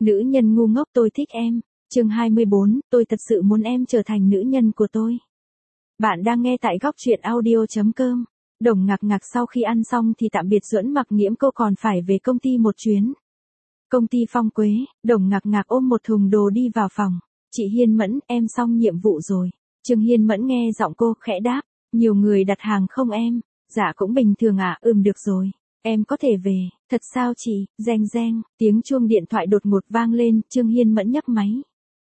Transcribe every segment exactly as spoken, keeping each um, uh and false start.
Nữ nhân ngu ngốc tôi thích em. Chương hai mươi bốn, tôi thật sự muốn em trở thành nữ nhân của tôi. Bạn đang nghe tại góc truyện audio chấm com. Đồng ngạc ngạc sau khi ăn xong thì tạm biệt Duẫn Mặc Nghiễm, cô còn phải về công ty một chuyến. Công ty Phong Quế, Đồng ngạc ngạc ôm một thùng đồ đi vào phòng. Chị Hiên Mẫn, em xong nhiệm vụ rồi. Trương Hiên Mẫn nghe giọng cô khẽ đáp, nhiều người đặt hàng không em? Dạ cũng bình thường ạ, à, ừm được rồi. Em có thể về, thật sao chị? Reng reng, tiếng chuông điện thoại đột ngột vang lên, Trương Hiên Mẫn nhấc máy.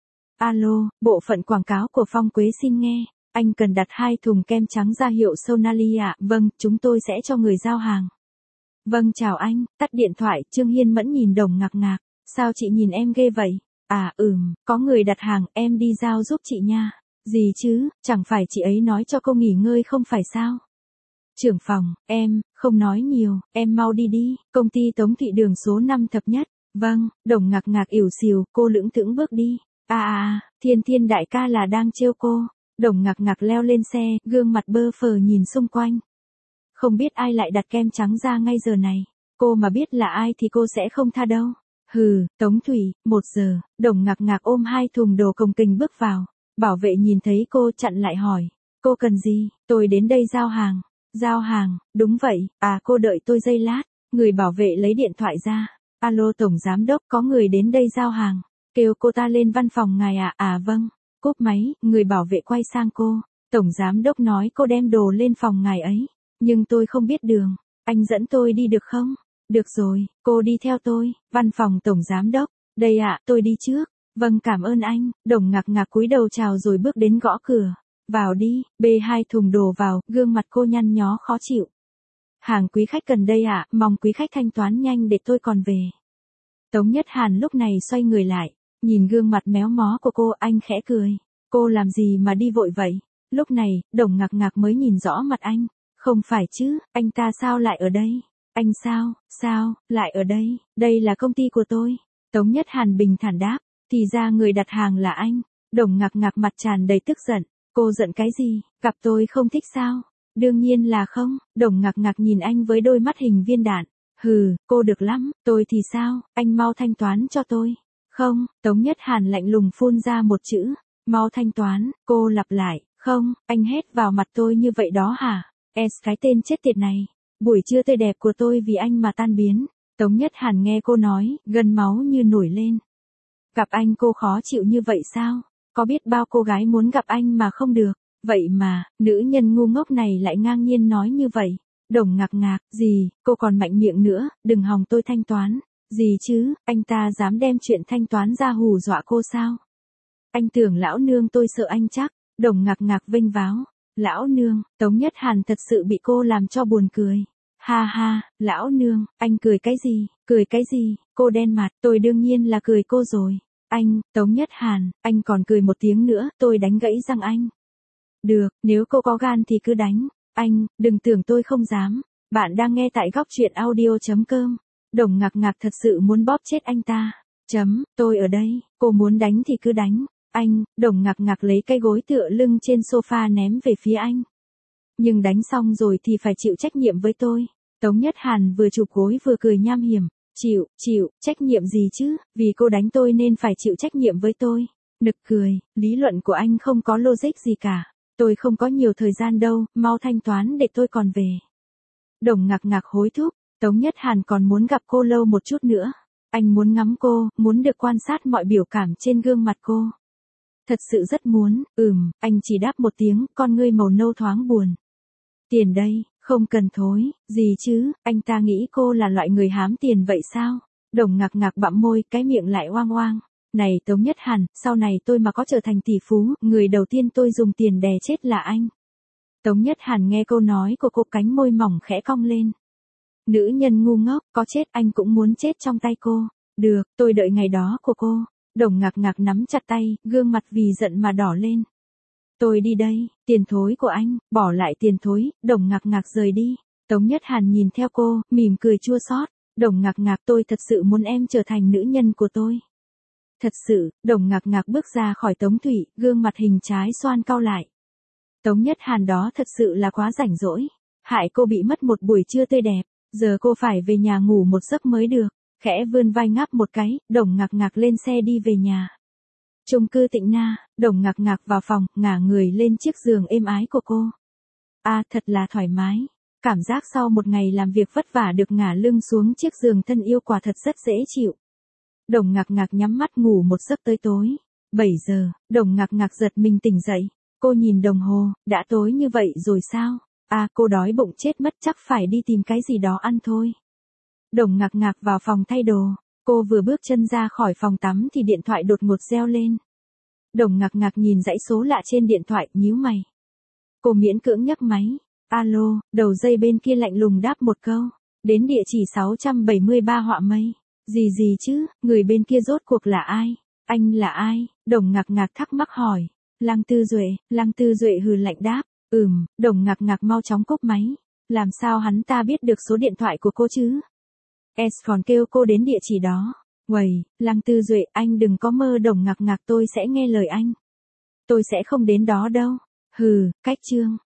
Alo, bộ phận quảng cáo của Phong Quế xin nghe. Anh cần đặt hai thùng kem trắng ra hiệu Sonali ạ. Vâng, chúng tôi sẽ cho người giao hàng. Vâng chào anh, tắt điện thoại. Trương Hiên Mẫn nhìn Đồng ngạc ngạc. Sao chị nhìn em ghê vậy? À ừm, có người đặt hàng, em đi giao giúp chị nha. Gì chứ, chẳng phải chị ấy nói cho cô nghỉ ngơi không phải sao? Trưởng phòng, em, không nói nhiều, em mau đi đi, công ty Tống Thị Đường số năm thập nhất. Vâng, Đồng ngạc ngạc ỉu xìu, cô lững thững bước đi. À à, Thiên Thiên đại ca là đang trêu cô. Đồng ngạc ngạc leo lên xe, gương mặt bơ phờ nhìn xung quanh. Không biết ai lại đặt kem trắng ra ngay giờ này. Cô mà biết là ai thì cô sẽ không tha đâu. Hừ, Tống Thủy, một giờ, Đồng ngạc ngạc ôm hai thùng đồ cồng kềnh bước vào. Bảo vệ nhìn thấy cô chặn lại hỏi. Cô cần gì? Tôi đến đây giao hàng. Giao hàng, đúng vậy, à cô đợi tôi giây lát. Người bảo vệ lấy điện thoại ra. Alo Tổng Giám Đốc, có người đến đây giao hàng. Kêu cô ta lên văn phòng ngài à, à vâng. Cúp máy, người bảo vệ quay sang cô. Tổng Giám Đốc nói cô đem đồ lên phòng ngài ấy. Nhưng tôi không biết đường. Anh dẫn tôi đi được không? Được rồi, cô đi theo tôi. Văn phòng Tổng Giám Đốc. Đây ạ, tôi đi trước. Vâng cảm ơn anh. Đồng ngạc ngạc cúi đầu chào rồi bước đến gõ cửa. Vào đi, bê hai thùng đồ vào, gương mặt cô nhăn nhó khó chịu. Hàng quý khách cần đây ạ, mong quý khách thanh toán nhanh để tôi còn về. Tống Nhất Hàn lúc này xoay người lại, nhìn gương mặt méo mó của cô, anh khẽ cười. Cô làm gì mà đi vội vậy? Lúc này, Đồng ngạc ngạc mới nhìn rõ mặt anh. Không phải chứ, anh ta sao lại ở đây? Anh sao, sao, lại ở đây? Đây là công ty của tôi. Tống Nhất Hàn bình thản đáp, thì ra người đặt hàng là anh. Đồng ngạc ngạc mặt tràn đầy tức giận. Cô giận cái gì? Gặp tôi không thích sao? Đương nhiên là không. Đồng ngạc ngạc nhìn anh với đôi mắt hình viên đạn. Hừ, cô được lắm, tôi thì sao? Anh mau thanh toán cho tôi. Không, Tống Nhất Hàn lạnh lùng phun ra một chữ. Mau thanh toán, cô lặp lại. Không, anh hét vào mặt tôi như vậy đó hả? Es cái tên chết tiệt này. Buổi trưa tươi đẹp của tôi vì anh mà tan biến. Tống Nhất Hàn nghe cô nói, gân máu như nổi lên. Gặp anh cô khó chịu như vậy sao? Có biết bao cô gái muốn gặp anh mà không được. Vậy mà, nữ nhân ngu ngốc này lại ngang nhiên nói như vậy. Đồng ngạc ngạc, gì, cô còn mạnh miệng nữa, đừng hòng tôi thanh toán. Gì chứ, anh ta dám đem chuyện thanh toán ra hù dọa cô sao? Anh tưởng lão nương tôi sợ anh chắc. Đồng ngạc ngạc vênh váo. Lão nương, Tống Nhất Hàn thật sự bị cô làm cho buồn cười. Ha ha, lão nương, anh cười cái gì, cười cái gì, cô đen mặt, tôi đương nhiên là cười cô rồi. Anh, Tống Nhất Hàn, anh còn cười một tiếng nữa, tôi đánh gãy răng anh. Được, nếu cô có gan thì cứ đánh. Anh, đừng tưởng tôi không dám. Bạn đang nghe tại góc truyện audio chấm com. Đồng ngạc ngạc thật sự muốn bóp chết anh ta. Chấm, tôi ở đây, cô muốn đánh thì cứ đánh. Anh, Đồng ngạc ngạc lấy cây gối tựa lưng trên sofa ném về phía anh. Nhưng đánh xong rồi thì phải chịu trách nhiệm với tôi. Tống Nhất Hàn vừa chụp gối vừa cười nham hiểm. Chịu, chịu, trách nhiệm gì chứ, vì cô đánh tôi nên phải chịu trách nhiệm với tôi. Nực cười, lý luận của anh không có logic gì cả. Tôi không có nhiều thời gian đâu, mau thanh toán để tôi còn về. Đồng ngạc ngạc hối thúc, Tống Nhất Hàn còn muốn gặp cô lâu một chút nữa. Anh muốn ngắm cô, muốn được quan sát mọi biểu cảm trên gương mặt cô. Thật sự rất muốn, ừm, anh chỉ đáp một tiếng, con ngươi màu nâu thoáng buồn. Tiền đây, không cần thối, gì chứ, anh ta nghĩ cô là loại người hám tiền vậy sao? Đồng ngạc ngạc bặm môi, cái miệng lại oang oang. Này Tống Nhất Hàn, sau này tôi mà có trở thành tỷ phú, người đầu tiên tôi dùng tiền đè chết là anh. Tống Nhất Hàn nghe câu nói của cô, cánh môi mỏng khẽ cong lên. Nữ nhân ngu ngốc, có chết anh cũng muốn chết trong tay cô. Được, tôi đợi ngày đó của cô. Đồng ngạc ngạc nắm chặt tay, gương mặt vì giận mà đỏ lên. Tôi đi đây, tiền thối của anh, bỏ lại tiền thối. Đồng ngạc ngạc rời đi. Tống Nhất Hàn nhìn theo cô, mỉm cười chua xót. Đồng ngạc ngạc, tôi thật sự muốn em trở thành nữ nhân của tôi. Thật sự, Đồng ngạc ngạc bước ra khỏi Tống Thủy, gương mặt hình trái xoan cau lại. Tống Nhất Hàn đó thật sự là quá rảnh rỗi. Hại cô bị mất một buổi trưa tươi đẹp, giờ cô phải về nhà ngủ một giấc mới được. Khẽ vươn vai ngáp một cái, Đồng Ngạc Ngạc lên xe đi về nhà. Chung cư Tịnh Na, Đồng Ngạc Ngạc vào phòng, ngả người lên chiếc giường êm ái của cô. À, thật là thoải mái. Cảm giác sau một ngày làm việc vất vả được ngả lưng xuống chiếc giường thân yêu quả thật rất dễ chịu. Đồng Ngạc Ngạc nhắm mắt ngủ một giấc tới tối. bảy giờ, Đồng Ngạc Ngạc giật mình tỉnh dậy. Cô nhìn đồng hồ, đã tối như vậy rồi sao? À, cô đói bụng chết mất, chắc phải đi tìm cái gì đó ăn thôi. Đồng Ngạc Ngạc vào phòng thay đồ. Cô vừa bước chân ra khỏi phòng tắm thì điện thoại đột ngột reo lên. Đồng Ngạc Ngạc nhìn dãy số lạ trên điện thoại, nhíu mày. Cô miễn cưỡng nhấc máy. Alo, đầu dây bên kia lạnh lùng đáp một câu. Đến địa chỉ sáu trăm bảy mươi ba Họa Mây. Gì gì chứ, người bên kia rốt cuộc là ai? Anh là ai? Đồng Ngạc Ngạc thắc mắc hỏi. Lăng Tư Duệ, Lăng Tư Duệ hừ lạnh đáp. Ừm, Đồng Ngạc Ngạc mau chóng cúp máy. Làm sao hắn ta biết được số điện thoại của cô chứ? S còn kêu cô đến địa chỉ đó. Uầy, Lăng Tư Duệ, anh đừng có mơ. Đồng Ngạc Ngạc, tôi sẽ nghe lời anh. Tôi sẽ không đến đó đâu. Hừ, cách chương.